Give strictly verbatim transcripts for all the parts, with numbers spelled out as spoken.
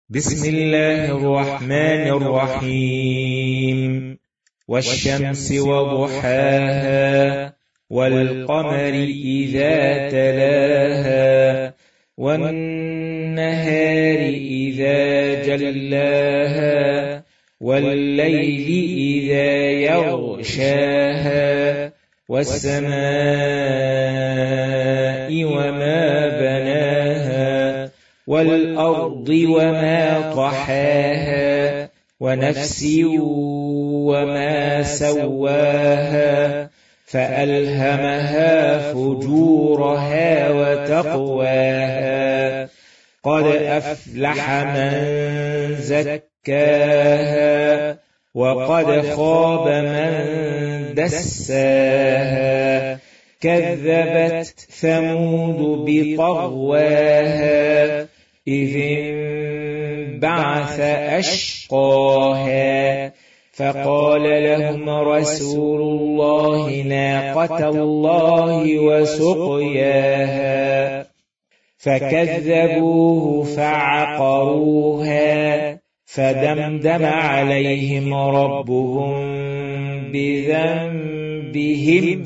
بسم الله الرحمن الرحيم والشمس وضحاها والقمر إذا تلاها والنهار إذا جلاها والليل إذا يغشاها والسماء وما بناها والأرض وما طحاها ونفس وما سواها فألهمها فجورها وتقواها قد أفلح من زكاها وقد خاب من دساها كذبت ثمود بطغواها إذ انبعث أشقاها فقال لهم رسول الله ناقة الله وسقياها فكذبوه فعقروها فدمدم عليهم ربهم بذنبهم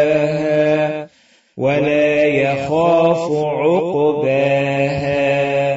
فسواها ولا يخاف عقباها